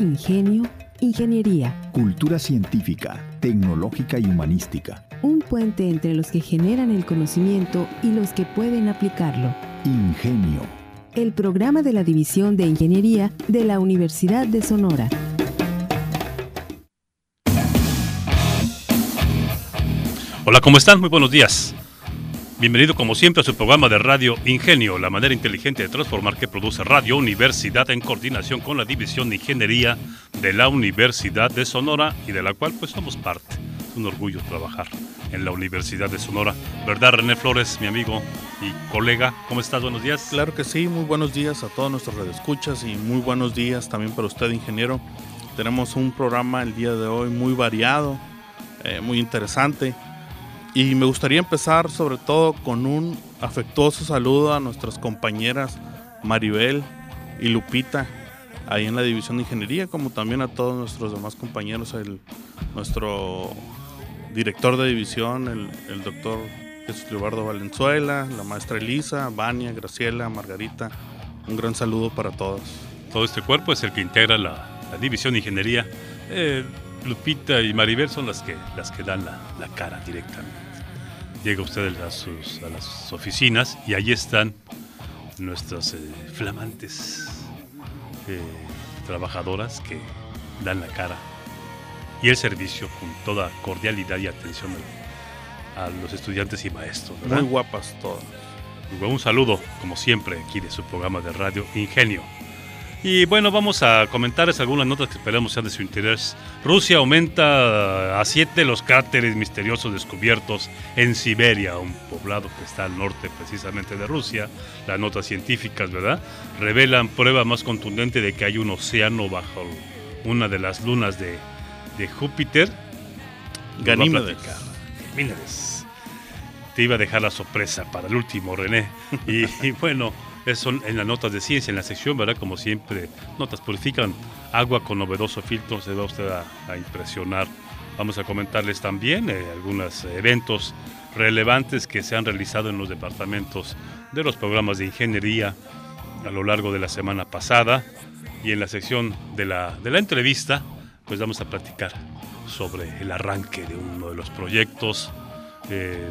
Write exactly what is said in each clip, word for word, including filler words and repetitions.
ingenio, ingeniería. Cultura científica, tecnológica y humanística. Un puente entre los que generan el conocimiento y los que pueden aplicarlo. Ingenio. El programa de la División de Ingeniería de la Universidad de Sonora. Hola, ¿cómo están? Muy buenos días. Bienvenido como siempre a su programa de Radio Ingenio, la manera inteligente de transformar que produce Radio Universidad en coordinación con la División de Ingeniería de la Universidad de Sonora y de la cual pues somos parte. Es un orgullo trabajar en la Universidad de Sonora. ¿Verdad, René Flores, mi amigo y colega? ¿Cómo estás? Buenos días. Claro que sí, muy buenos días a todos nuestros radioescuchas y muy buenos días también para usted, ingeniero. Tenemos un programa el día de hoy muy variado, eh, muy interesante. Y me gustaría empezar sobre todo con un afectuoso saludo a nuestras compañeras Maribel y Lupita, ahí en la División de Ingeniería, como también a todos nuestros demás compañeros, el, nuestro director de división, el, el doctor Jesús Leobardo Valenzuela, la maestra Elisa, Vania, Graciela, Margarita. Un gran saludo para todos. Todo este cuerpo es el que integra la, la División de Ingeniería. Eh, Lupita y Maribel son las que, las que dan la, la cara directamente. Llega usted a, sus, a las oficinas y ahí están nuestras eh, flamantes eh, trabajadoras que dan la cara y el servicio con toda cordialidad y atención a, a los estudiantes y maestros, ¿verdad? Muy guapas todas. Un saludo, como siempre, aquí de su programa de Radio Ingenio. Y bueno, vamos a comentarles algunas notas que esperamos sean de su interés. Rusia aumenta a siete los cráteres misteriosos descubiertos en Siberia, un poblado que está al norte precisamente de Rusia. Las notas científicas, ¿verdad?, revelan prueba más contundente de que hay un océano bajo una de las lunas de, de Júpiter. Ganímedes. Ganímedes. Te iba a dejar la sorpresa para el último, René. Y, y bueno... Son en las notas de ciencia, en la sección, ¿verdad? Como siempre, notas purifican agua con novedoso filtro, se va usted a, a impresionar. Vamos a comentarles también eh, algunos eventos relevantes que se han realizado en los departamentos de los programas de ingeniería a lo largo de la semana pasada. Y en la sección de la, de la entrevista, pues vamos a platicar sobre el arranque de uno de los proyectos eh,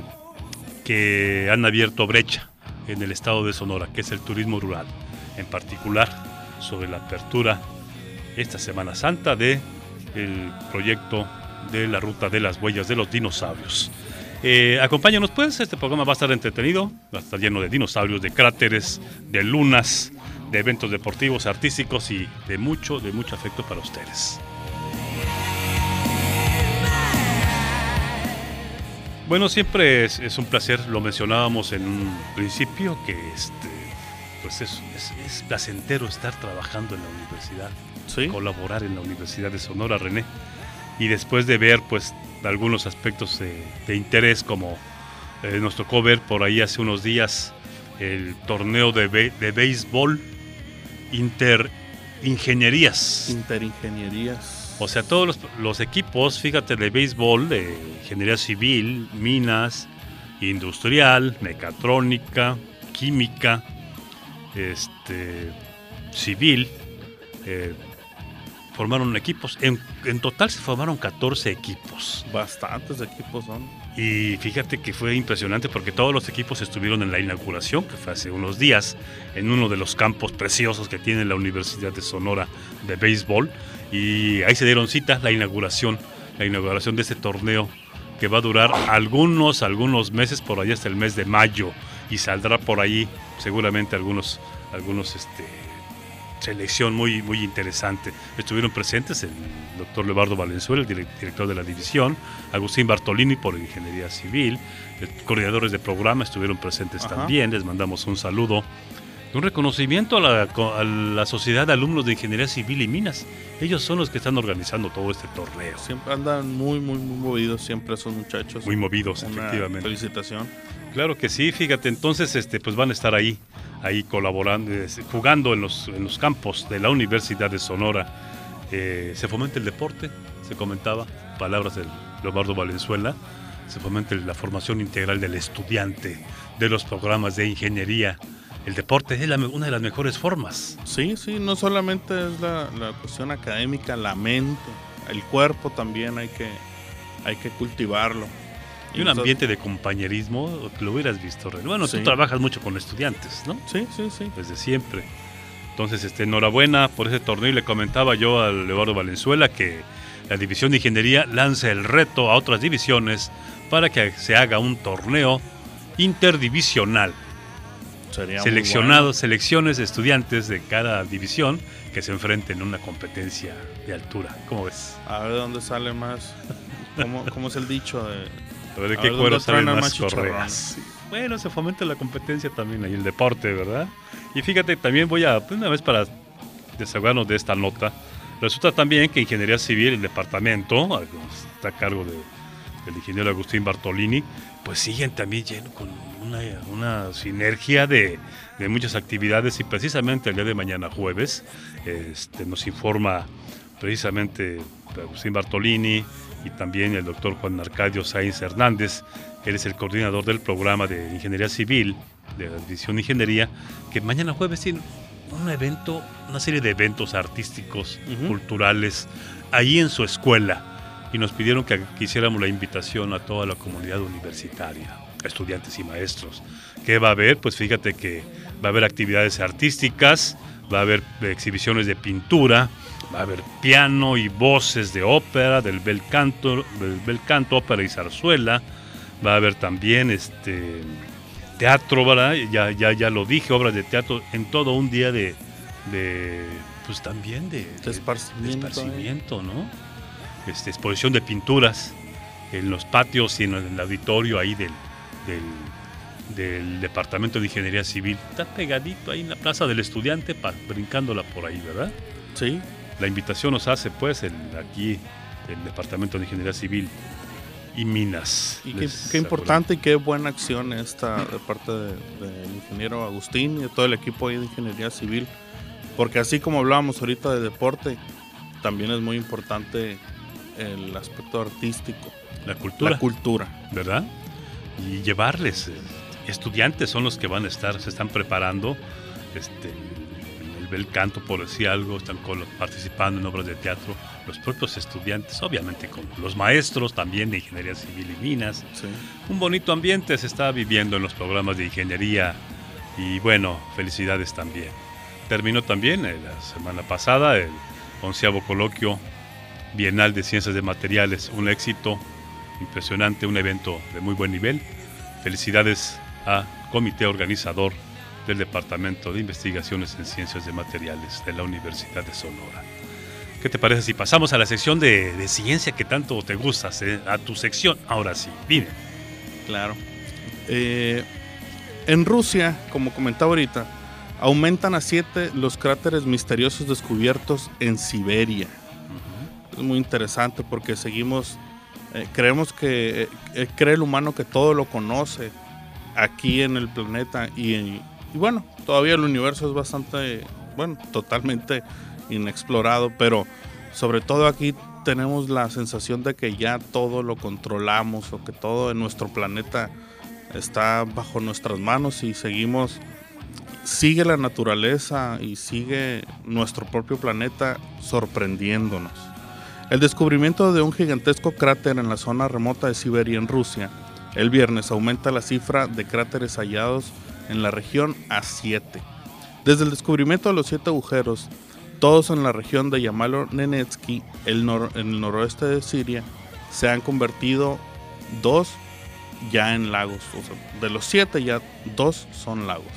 que han abierto brecha en el estado de Sonora, que es el turismo rural, en particular sobre la apertura esta Semana Santa de el proyecto de la ruta de las huellas de los dinosaurios. Eh, acompáñanos pues, este programa va a estar entretenido, va a estar lleno de dinosaurios, de cráteres, de lunas, de eventos deportivos, artísticos y de mucho, de mucho afecto para ustedes. Bueno, siempre es, es un placer, lo mencionábamos en un principio, que este, pues es, es, es placentero estar trabajando en la universidad, ¿sí?, colaborar en la Universidad de Sonora, René, y después de ver pues algunos aspectos de, de interés, como eh, nos tocó ver por ahí hace unos días el torneo de, be, de béisbol interingenierías. Interingenierías. O sea, todos los, los equipos, fíjate, de béisbol, de ingeniería civil, minas, industrial, mecatrónica, química, este, civil, eh, formaron equipos. En, en total se formaron catorce equipos. Bastantes equipos son. Y fíjate que fue impresionante porque todos los equipos estuvieron en la inauguración, que fue hace unos días, en uno de los campos preciosos que tiene la Universidad de Sonora de béisbol. Y ahí se dieron cita, la inauguración, la inauguración de este torneo que va a durar algunos, algunos meses, por allá hasta el mes de mayo, y saldrá por ahí seguramente algunos, algunos este, selección muy, muy interesante. Estuvieron presentes el doctor Leobardo Valenzuela, el director de la división, Agustín Bartolini por Ingeniería Civil, coordinadores de programa estuvieron presentes. Ajá. También, les mandamos un saludo. Un reconocimiento a la, a la Sociedad de Alumnos de Ingeniería Civil y Minas. Ellos son los que están organizando todo este torneo. Siempre andan muy, muy, muy movidos, siempre esos muchachos. Muy movidos, Una efectivamente. Felicitación. Claro que sí, fíjate, entonces este, pues van a estar ahí, ahí colaborando, jugando en los, en los campos de la Universidad de Sonora. Eh, se fomenta el deporte, se comentaba, palabras de Leobardo Valenzuela, se fomenta la formación integral del estudiante de los programas de ingeniería el deporte es la, una de las mejores formas. Sí, sí, no solamente es la, la cuestión académica, la mente, el cuerpo también hay que, hay que cultivarlo. Y un ambiente de compañerismo, lo hubieras visto, René. Bueno, sí. Tú trabajas mucho con estudiantes, ¿no? Sí, sí, sí. Desde siempre. Entonces, este, enhorabuena por ese torneo. Y le comentaba yo a Eduardo Valenzuela que la División de Ingeniería lanza el reto a otras divisiones para que se haga un torneo interdivisional. Sería Seleccionados, bueno. Selecciones de estudiantes de cada división que se enfrenten en una competencia de altura. ¿Cómo ves? A ver dónde sale más. ¿Cómo, cómo es el dicho? De, a ver de qué cuero salen más correas. Sí. Bueno, se fomenta la competencia también ahí, el deporte, ¿verdad? Y fíjate, también voy a, una vez para desahogarnos de esta nota, resulta también que Ingeniería Civil, el departamento, está a cargo de, del ingeniero Agustín Bartolini, pues siguen también lleno con una, una sinergia de, de muchas actividades, y precisamente el día de mañana jueves este, nos informa precisamente Agustín Bartolini y también el doctor Juan Arcadio Sáenz Hernández, que él es el coordinador del programa de Ingeniería Civil de la División de Ingeniería, que mañana jueves tiene un evento, una serie de eventos artísticos, uh-huh. culturales, ahí en su escuela, y nos pidieron que, que hiciéramos la invitación a toda la comunidad universitaria, estudiantes y maestros. ¿Qué va a haber? Pues fíjate que va a haber actividades artísticas, va a haber exhibiciones de pintura, va a haber piano y voces de ópera, del bel canto, del bel canto, ópera y zarzuela. Va a haber también este teatro, ¿verdad? Ya, ya, ya lo dije, obras de teatro en todo un día de, de pues también de, de esparcimiento, de esparcimiento ¿eh? ¿no? Este, exposición de pinturas en los patios y en el auditorio ahí del, del, del Departamento de Ingeniería Civil. Está pegadito ahí en la Plaza del Estudiante, pa, brincándola por ahí, ¿verdad? Sí. La invitación nos hace, pues, el, aquí el Departamento de Ingeniería Civil y Minas. Y qué, qué importante y qué buena acción esta de parte del de, de ingeniero Agustín y de todo el equipo ahí de Ingeniería Civil, porque así como hablábamos ahorita de deporte, también es muy importante el aspecto artístico. La cultura. La cultura. ¿Verdad? Y llevarles, eh, estudiantes son los que van a estar, se están preparando, este... el canto, por decir algo, están participando en obras de teatro, los propios estudiantes, obviamente con los maestros también de Ingeniería Civil y Minas. Sí. Un bonito ambiente se está viviendo en los programas de ingeniería y bueno, felicidades también. Terminó también eh, la semana pasada el onceavo coloquio bienal de Ciencias de Materiales, un éxito impresionante, un evento de muy buen nivel. Felicidades al comité organizador del Departamento de Investigaciones en Ciencias de Materiales de la Universidad de Sonora. ¿Qué te parece si pasamos a la sección de, de ciencia que tanto te gusta, eh? A tu sección, ahora sí, dime. Claro. Eh, en Rusia, como comentaba ahorita, aumentan a siete los cráteres misteriosos descubiertos en Siberia. Uh-huh. Es muy interesante porque seguimos, eh, creemos que, eh, cree el humano que todo lo conoce aquí en el planeta y en Y bueno, todavía el universo es bastante, bueno, totalmente inexplorado, pero sobre todo aquí tenemos la sensación de que ya todo lo controlamos o que todo en nuestro planeta está bajo nuestras manos y seguimos, sigue la naturaleza y sigue nuestro propio planeta sorprendiéndonos. El descubrimiento de un gigantesco cráter en la zona remota de Siberia en Rusia el viernes aumenta la cifra de cráteres hallados en la región a siete. Desde el descubrimiento de los siete agujeros, todos en la región de Yamalo-Nenetsky, el nor- en el noroeste de Siria, se han convertido dos ya en lagos. O sea, de los siete ya dos son lagos.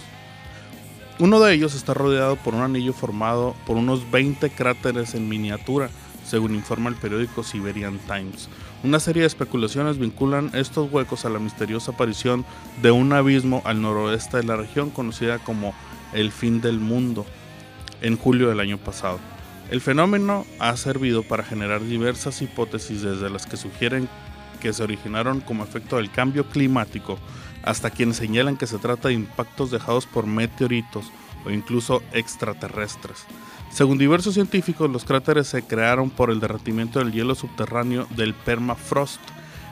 Uno de ellos está rodeado por un anillo formado por unos veinte cráteres en miniatura, según informa el periódico Siberian Times. Una serie de especulaciones vinculan estos huecos a la misteriosa aparición de un abismo al noroeste de la región conocida como el fin del mundo en julio del año pasado. El fenómeno ha servido para generar diversas hipótesis, desde las que sugieren que se originaron como efecto del cambio climático hasta quienes señalan que se trata de impactos dejados por meteoritos o incluso extraterrestres. Según diversos científicos, los cráteres se crearon por el derretimiento del hielo subterráneo del permafrost.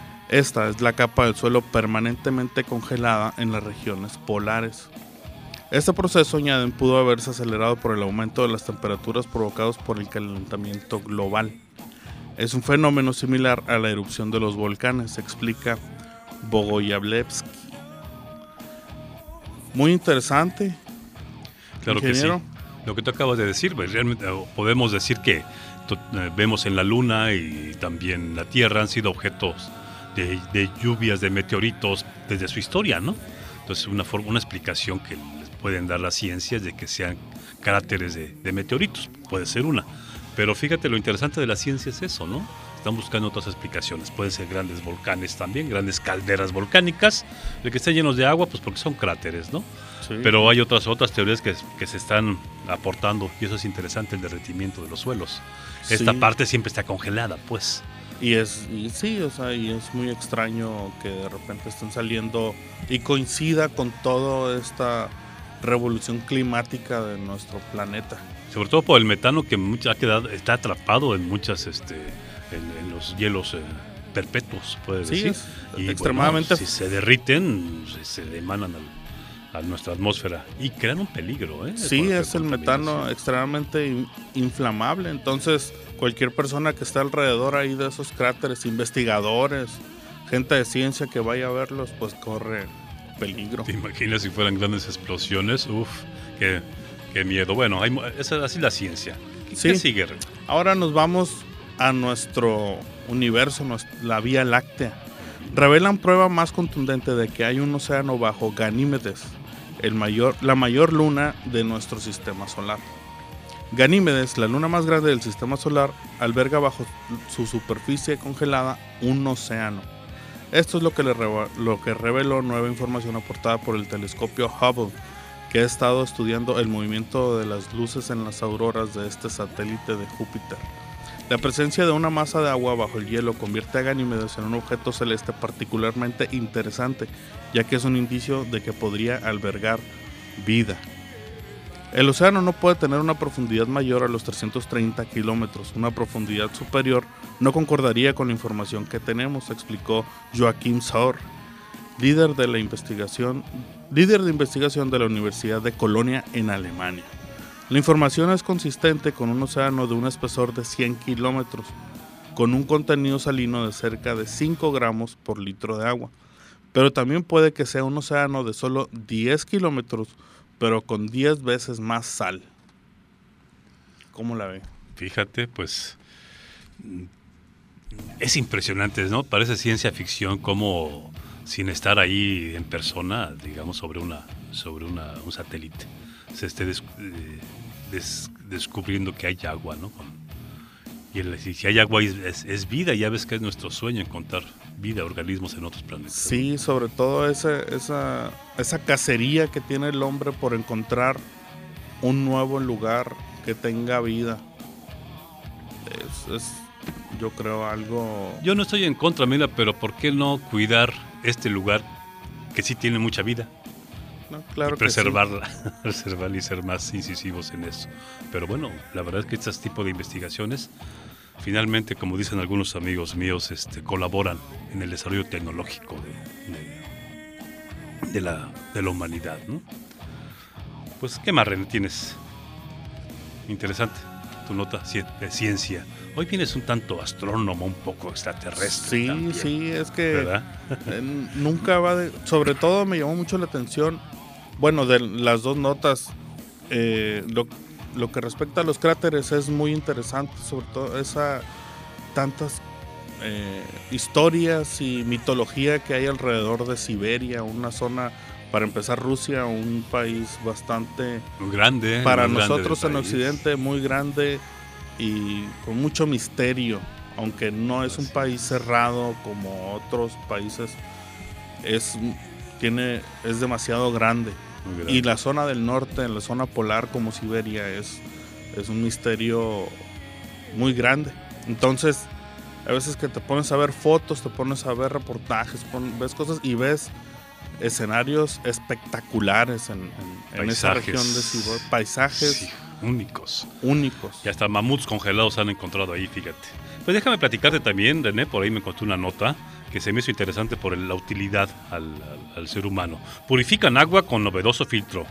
Esta es la capa del suelo permanentemente congelada en las regiones polares. Este proceso, añaden, pudo haberse acelerado por el aumento de las temperaturas provocados por el calentamiento global. Es un fenómeno similar a la erupción de los volcanes, explica Bogoyavlevsky. Muy interesante. Claro ingeniero. que sí. Lo que tú acabas de decir, pues, realmente podemos decir que to, eh, vemos en la Luna y también en la Tierra han sido objetos de, de lluvias de meteoritos desde su historia, ¿no? Entonces una forma, una explicación que les pueden dar las ciencias de que sean cráteres de, de meteoritos, puede ser una. Pero fíjate, lo interesante de la ciencia es eso, ¿no? Están buscando otras explicaciones. Pueden ser grandes volcanes también, grandes calderas volcánicas, de que estén llenos de agua, pues porque son cráteres, ¿no? Sí. Pero hay otras otras teorías que, que se están aportando, y eso es interesante, el derretimiento de los suelos. Sí. Esta parte siempre está congelada, pues. Y es, y sí, o sea, y es muy extraño que de repente estén saliendo y coincida con toda esta revolución climática de nuestro planeta. Sobre todo por el metano que mucha, ha quedado, está atrapado en muchas, este, en, en los hielos eh, perpetuos, puede sí, decir. Es y extremadamente. Bueno, si se derriten, se, se emanan al, a nuestra atmósfera y crean un peligro, ¿eh? Sí, es el metano extremadamente in, inflamable. Entonces, cualquier persona que esté alrededor ahí de esos cráteres, investigadores, gente de ciencia que vaya a verlos, pues corre peligro. ¿Te imaginas si fueran grandes explosiones? Uf, qué, qué miedo. Bueno, hay, es así la ciencia. ¿Qué, sí. ¿Qué sigue? Ahora nos vamos a nuestro universo, la Vía Láctea. Revelan prueba más contundente de que hay un océano bajo Ganímedes, el mayor, la mayor luna de nuestro sistema solar. Ganímedes, la luna más grande del sistema solar, alberga bajo su superficie congelada un océano. Esto es lo que, le reva- lo que reveló nueva información aportada por el telescopio Hubble, que ha estado estudiando el movimiento de las luces en las auroras de este satélite de Júpiter. La presencia de una masa de agua bajo el hielo convierte a Ganímedes en un objeto celeste particularmente interesante, ya que es un indicio de que podría albergar vida. El océano no puede tener una profundidad mayor a los trescientos treinta kilómetros. Una profundidad superior no concordaría con la información que tenemos, explicó Joachim Sauer, líder de la investigación, líder de investigación de la Universidad de Colonia en Alemania. La información es consistente con un océano de un espesor de cien kilómetros, con un contenido salino de cerca de cinco gramos por litro de agua. Pero también puede que sea un océano de solo diez kilómetros, pero con diez veces más sal. ¿Cómo la ve? Fíjate, pues es impresionante, ¿no? Parece ciencia ficción como sin estar ahí en persona, digamos, sobre una sobre una, un satélite, se esté des, eh, des, descubriendo que hay agua, ¿no? Y el, si hay agua es, es vida, ya ves que es nuestro sueño encontrar vida, organismos en otros planetas. Sí, sobre todo esa, esa, esa cacería que tiene el hombre por encontrar un nuevo lugar que tenga vida. Es, es yo creo algo... Yo no estoy en contra, mira, pero ¿por qué no cuidar este lugar que sí tiene mucha vida? No, claro y preservarla, que sí. preservarla y ser más incisivos en eso. Pero bueno, la verdad es que este tipo de investigaciones finalmente, como dicen algunos amigos míos, este, colaboran en el desarrollo tecnológico de, de, de, la, de la humanidad, ¿no? Pues, ¿qué más, René, tienes? Interesante tu nota de ciencia. Hoy vienes un tanto astrónomo, un poco extraterrestre. Sí, también, sí, es que ¿verdad? eh, nunca va de... Sobre todo me llamó mucho la atención, bueno, de las dos notas, eh, lo Lo que respecta a los cráteres es muy interesante, sobre todo esa tantas eh, historias y mitología que hay alrededor de Siberia, una zona, para empezar, Rusia, un país bastante muy grande, para muy nosotros grande en Occidente, muy grande y con mucho misterio, aunque no es un país cerrado como otros países, es tiene es demasiado grande. Y la zona del norte, en la zona polar como Siberia, es, es un misterio muy grande. Entonces, a veces que te pones a ver fotos, te pones a ver reportajes, pon, ves cosas y ves escenarios espectaculares en, en, en esa región de Siberia. Paisajes sí, únicos. Únicos. Y hasta mamuts congelados han encontrado ahí, fíjate. Pues déjame platicarte también, René, por ahí me encontré una nota que se me hizo interesante por la utilidad al, al, al ser humano. Purifican agua con novedoso filtro.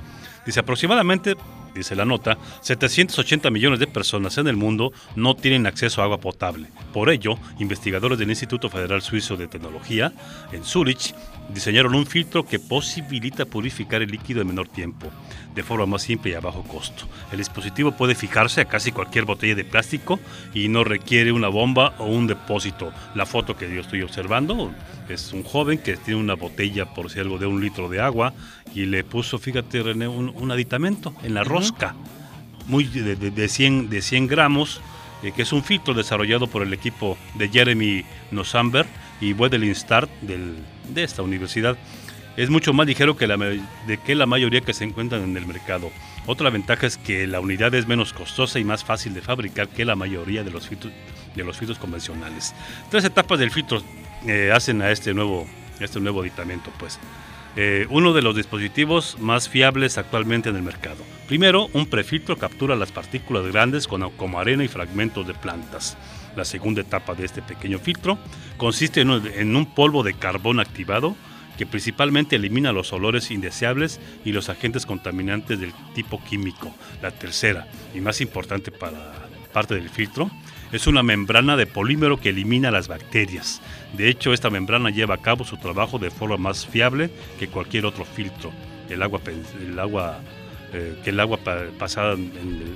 Dice, aproximadamente, dice la nota, setecientos ochenta millones de personas en el mundo no tienen acceso a agua potable. Por ello, investigadores del Instituto Federal Suizo de Tecnología, en Zúrich, diseñaron un filtro que posibilita purificar el líquido en menor tiempo, de forma más simple y a bajo costo. El dispositivo puede fijarse a casi cualquier botella de plástico y no requiere una bomba o un depósito. La foto que yo estoy observando es un joven que tiene una botella, por si algo, de un litro de agua y le puso, fíjate, René, un, un aditamento en la rosca, muy de, de, de, cien, de cien gramos, eh, que es un filtro desarrollado por el equipo de Jeremy Nosamber y Wedelin Start del, de esta universidad. Es mucho más ligero que la, de que la mayoría que se encuentran en el mercado. Otra ventaja es que la unidad es menos costosa y más fácil de fabricar que la mayoría de los filtros, de los filtros convencionales. Tres etapas del filtro eh, hacen a este nuevo, este nuevo aditamento, pues. Eh, uno de los dispositivos más fiables actualmente en el mercado. Primero, un prefiltro captura las partículas grandes como, como arena y fragmentos de plantas. La segunda etapa de este pequeño filtro consiste en un, en un polvo de carbón activado que principalmente elimina los olores indeseables y los agentes contaminantes del tipo químico. La tercera, y más importante para parte del filtro, es una membrana de polímero que elimina las bacterias. De hecho, esta membrana lleva a cabo su trabajo de forma más fiable que cualquier otro filtro. El agua, el agua, eh, que el agua pa, pasada en,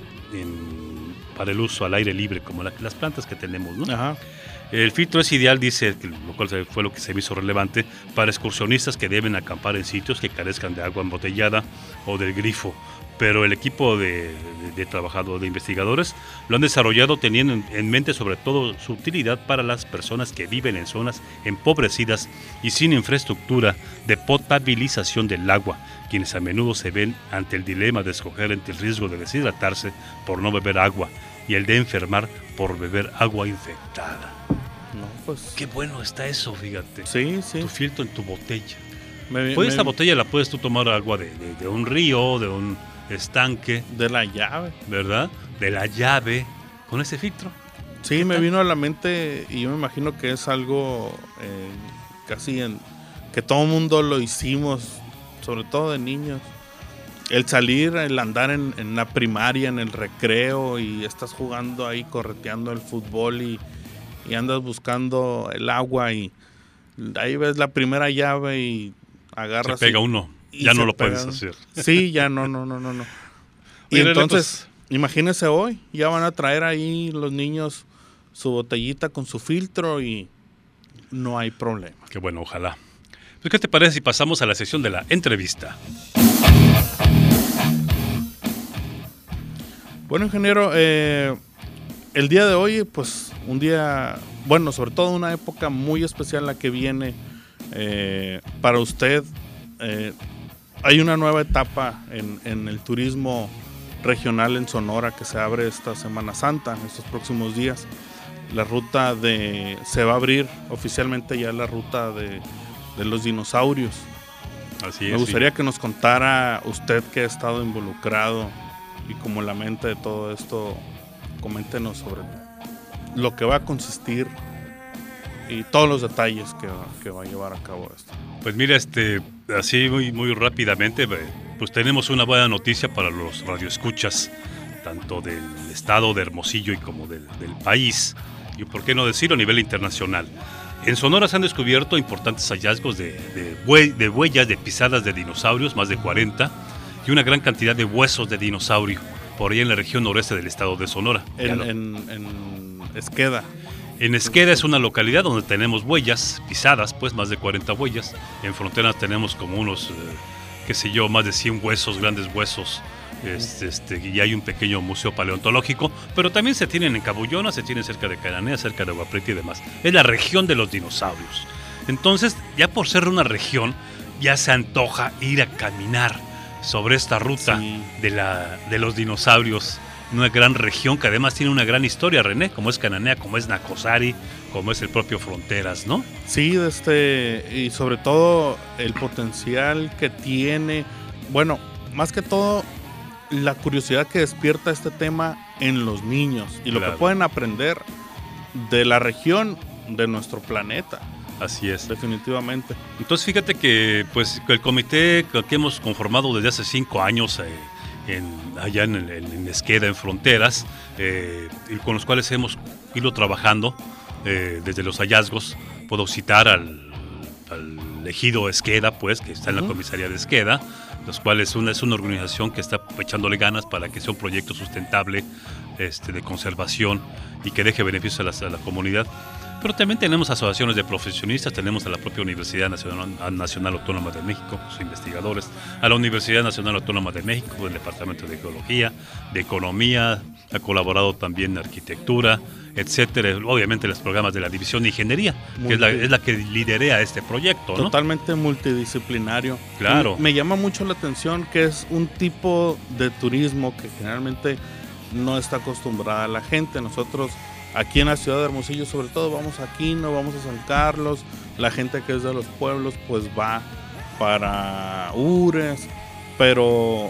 en, para el uso al aire libre, como la, las plantas que tenemos, ¿no? Ajá. El filtro es ideal, dice, lo cual fue lo que se me hizo relevante, para excursionistas que deben acampar en sitios que carezcan de agua embotellada o del grifo. Pero el equipo de, de, de trabajadores, de investigadores, lo han desarrollado teniendo en, en mente sobre todo su utilidad para las personas que viven en zonas empobrecidas y sin infraestructura de potabilización del agua, quienes a menudo se ven ante el dilema de escoger entre el riesgo de deshidratarse por no beber agua y el de enfermar por beber agua infectada. No, pues, qué bueno está eso, fíjate. Sí, sí. Tu filtro en tu botella. Me, pues me, esta botella la puedes tú tomar agua de, de, de un río, de un estanque. De la llave. ¿Verdad? De la llave. Con ese filtro. Sí, me vino a la mente y yo me imagino que es algo eh, casi en, que todo el mundo lo hicimos, sobre todo de niños. El salir, el andar en, en la primaria, en el recreo y estás jugando ahí, correteando el fútbol y, y andas buscando el agua y ahí ves la primera llave y agarras. Se pega y, uno, y ya no lo pega. Puedes hacer. Sí, ya no, no, no, no. no. Y Mira, entonces, pues, imagínense hoy, ya van a traer ahí los niños su botellita con su filtro y no hay problema. Qué bueno, ojalá. Pues, ¿qué te parece si pasamos a la sección de la entrevista? Bueno, ingeniero, eh, el día de hoy, pues un día, bueno, sobre todo una época muy especial la que viene eh, para usted. Eh, hay una nueva etapa en, en el turismo regional en Sonora que se abre esta Semana Santa, estos próximos días. La ruta de, se va a abrir oficialmente ya la ruta de, de los dinosaurios. Así es. Me gustaría sí. que nos contara usted que ha estado involucrado y como la mente de todo esto, coméntenos sobre lo que va a consistir y todos los detalles que va, que va a llevar a cabo esto. Pues mira, este, así muy, muy rápidamente, pues tenemos una buena noticia para los radioescuchas, tanto del estado de Hermosillo y como del, del país, y por qué no decirlo a nivel internacional. En Sonora se han descubierto importantes hallazgos de, de, hue, de huellas de pisadas de dinosaurios, más de cuarenta, y una gran cantidad de huesos de dinosaurio, por ahí en la región noreste del estado de Sonora. En, en, en Esqueda. En Esqueda es una localidad donde tenemos huellas, pisadas, pues más de cuarenta huellas. En fronteras tenemos como unos, eh, qué sé yo, más de cien huesos, grandes huesos. Este, este, y hay un pequeño museo paleontológico, pero también se tienen en Cabullona, se tienen cerca de Cananea, cerca de Agua Prieta y demás. Es la región de los dinosaurios. Entonces, ya por ser una región, ya se antoja ir a caminar sobre esta ruta sí. de, la, de los dinosaurios. Una gran región que además tiene una gran historia, René, como es Cananea, como es Nacozari, como es el propio Fronteras, ¿no? Sí, este, y sobre todo el potencial que tiene, bueno, más que todo la curiosidad que despierta este tema en los niños y lo claro. que pueden aprender de la región de nuestro planeta. Así es. Definitivamente. Entonces fíjate que pues el comité que hemos conformado desde hace cinco años eh, en, allá en, en, en Esqueda, en Fronteras, eh, y con los cuales hemos ido trabajando eh, desde los hallazgos. Puedo citar al, al ejido Esqueda, pues, que está en la uh-huh. comisaría de Esqueda, los cuales una, es una organización que está echándole ganas para que sea un proyecto sustentable este, de conservación y que deje beneficios a la, a la comunidad. Pero también tenemos asociaciones de profesionistas, tenemos a la propia Universidad Nacional, Nacional Autónoma de México, sus investigadores, a la Universidad Nacional Autónoma de México, el Departamento de Geología, de Economía, ha colaborado también en Arquitectura, etcétera. Obviamente los programas de la División de Ingeniería, Multi- que es la, es la que liderea este proyecto, ¿no? Totalmente multidisciplinario. Claro. Y me llama mucho la atención que es un tipo de turismo que generalmente no está acostumbrada la gente. Nosotros aquí en la ciudad de Hermosillo, sobre todo, vamos a Quino, vamos a San Carlos. La gente que es de los pueblos, pues va para Ures. Pero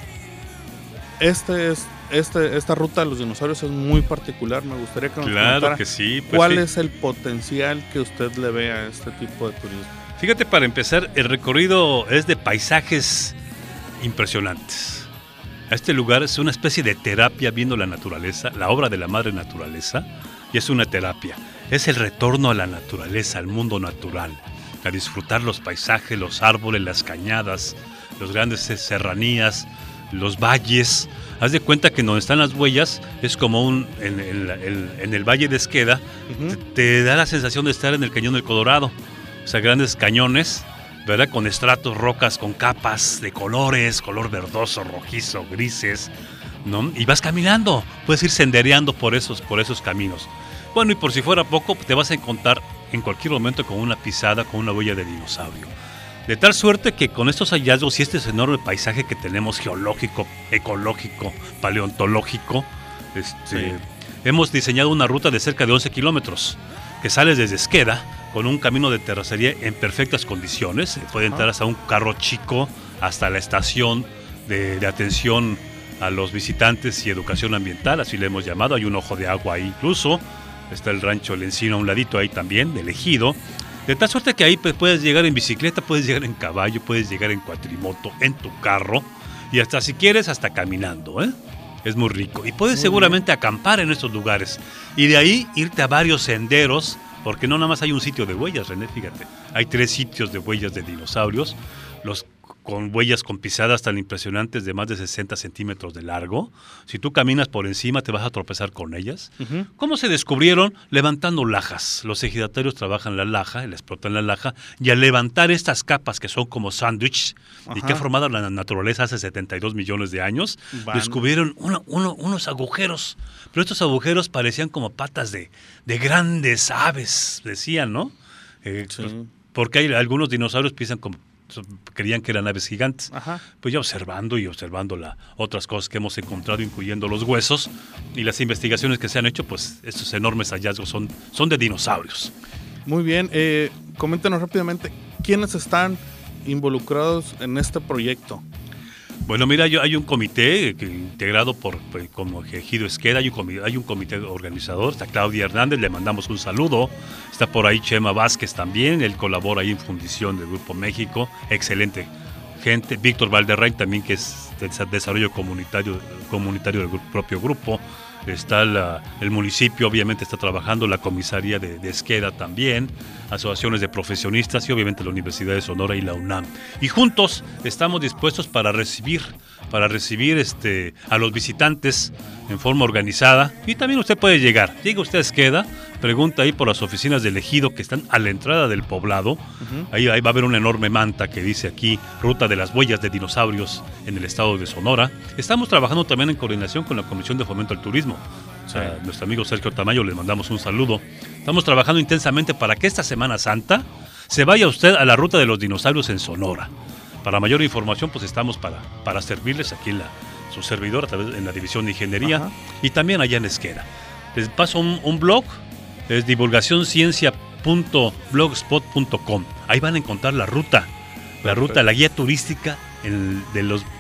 este es, este, esta ruta de los dinosaurios es muy particular. Me gustaría que nos claro contara que sí, pues cuál sí. es el potencial que usted le ve a este tipo de turismo. Fíjate, para empezar, el recorrido es de paisajes impresionantes. Este lugar es una especie de terapia viendo la naturaleza, la obra de la madre naturaleza, y es una terapia. Es el retorno a la naturaleza, al mundo natural, a disfrutar los paisajes, los árboles, las cañadas, los grandes serranías, los valles. Haz de cuenta que donde están las huellas es como un en, en, en, en el Valle de Esqueda, uh-huh. te, te da la sensación de estar en el Cañón del Colorado, o sea, grandes cañones, ¿verdad? Con estratos, rocas, con capas de colores, color verdoso, rojizo, grises, ¿no? Y vas caminando, puedes ir sendereando por esos, por esos caminos. Bueno, y por si fuera poco, te vas a encontrar en cualquier momento con una pisada, con una huella de dinosaurio. De tal suerte que con estos hallazgos y este enorme paisaje que tenemos geológico, ecológico, paleontológico, este, sí. hemos diseñado una ruta de cerca de once kilómetros que sale desde Esqueda con un camino de terracería en perfectas condiciones. Se puede entrar hasta un carro chico, hasta la estación de, de atención a los visitantes y educación ambiental, así le hemos llamado. Hay un ojo de agua ahí incluso. Está el rancho El Encino a un ladito ahí también, del ejido. De tal suerte que ahí puedes llegar en bicicleta, puedes llegar en caballo, puedes llegar en cuatrimoto, en tu carro y hasta si quieres hasta caminando, ¿eh? Es muy rico. Y puedes muy seguramente bien. acampar en estos lugares y de ahí irte a varios senderos, porque no nada más hay un sitio de huellas, René, fíjate. Hay tres sitios de huellas de dinosaurios, los con huellas con pisadas tan impresionantes de más de sesenta centímetros de largo. Si tú caminas por encima te vas a tropezar con ellas. Uh-huh. ¿Cómo se descubrieron? Levantando lajas. Los ejidatarios trabajan la laja, le explotan la laja, y al levantar estas capas que son como sándwich, y que ha formado la naturaleza hace setenta y dos millones de años, Van. descubrieron uno, uno, unos agujeros. Pero estos agujeros parecían como patas de, de grandes aves, decían, ¿no? Eh, sí. Porque hay algunos dinosaurios piensan como creían que eran aves gigantes. Ajá. Pues ya observando y observando la, otras cosas que hemos encontrado, incluyendo los huesos y las investigaciones que se han hecho, pues estos enormes hallazgos son, son de dinosaurios. Muy bien, eh, coméntenos rápidamente, ¿quiénes están involucrados en este proyecto? Bueno, mira, yo, hay un comité que, integrado por, por como Ejido Esqueda, hay un, comité, hay un comité organizador, está Claudia Hernández, le mandamos un saludo, está por ahí Chema Vázquez también, él colabora ahí en Fundición del Grupo México, excelente gente, Víctor Valderrey también, que es de desarrollo comunitario, comunitario del grupo, propio grupo, está la, el municipio, obviamente está trabajando, la comisaría de, de Esqueda también, asociaciones de profesionistas y obviamente la Universidad de Sonora y la UNAM. Y juntos estamos dispuestos para recibir, para recibir este, a los visitantes en forma organizada. Y también usted puede llegar. Llega usted a Esqueda, pregunta ahí por las oficinas del ejido que están a la entrada del poblado. Uh-huh. Ahí, ahí va a haber una enorme manta que dice aquí, Ruta de las Huellas de Dinosaurios en el estado de Sonora. Estamos trabajando también en coordinación con la Comisión de Fomento al Turismo. O sea, nuestro amigo Sergio Tamayo, le mandamos un saludo. Estamos trabajando intensamente para que esta Semana Santa se vaya usted a la Ruta de los Dinosaurios en Sonora. Para mayor información, pues estamos para, para servirles aquí en la, su servidor, a través, en la División de Ingeniería. Ajá. Y también allá en Esqueda. Les paso un, un blog, es divulgación ciencia punto blogspot punto com. Ahí van a encontrar la ruta, la ruta, la guía turística en, de los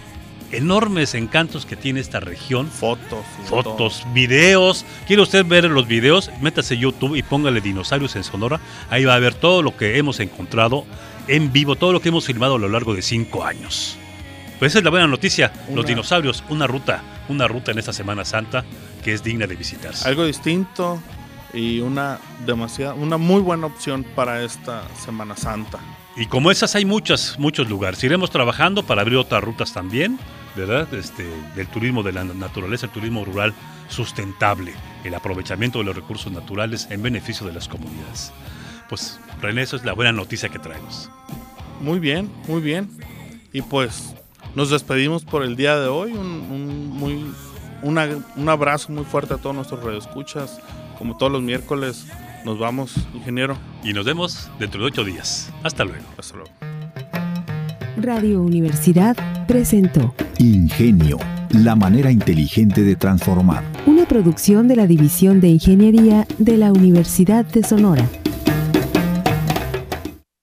enormes encantos que tiene esta región. Fotos. Fotos, todo. Videos. ¿Quiere usted ver los videos? Métase a YouTube y póngale Dinosaurios en Sonora. Ahí va a ver todo lo que hemos encontrado en vivo, todo lo que hemos filmado a lo largo de cinco años. Pues esa es la buena noticia. Una, los dinosaurios, una ruta, una ruta en esta Semana Santa que es digna de visitarse. Algo distinto y una demasiada, una muy buena opción para esta Semana Santa. Y como esas hay muchas, muchos lugares. Iremos trabajando para abrir otras rutas también, ¿verdad? Este, del turismo de la naturaleza, el turismo rural sustentable, el aprovechamiento de los recursos naturales en beneficio de las comunidades. Pues, René, eso es la buena noticia que traemos. Muy bien, muy bien. Y pues nos despedimos por el día de hoy. Un, un, muy, una, un abrazo muy fuerte a todos nuestros radioescuchas. Como todos los miércoles, nos vamos, ingeniero. Y nos vemos dentro de ocho días. Hasta luego. Hasta luego. Radio Universidad presentó Ingenio, la manera inteligente de transformar. Una producción de la División de Ingeniería de la Universidad de Sonora.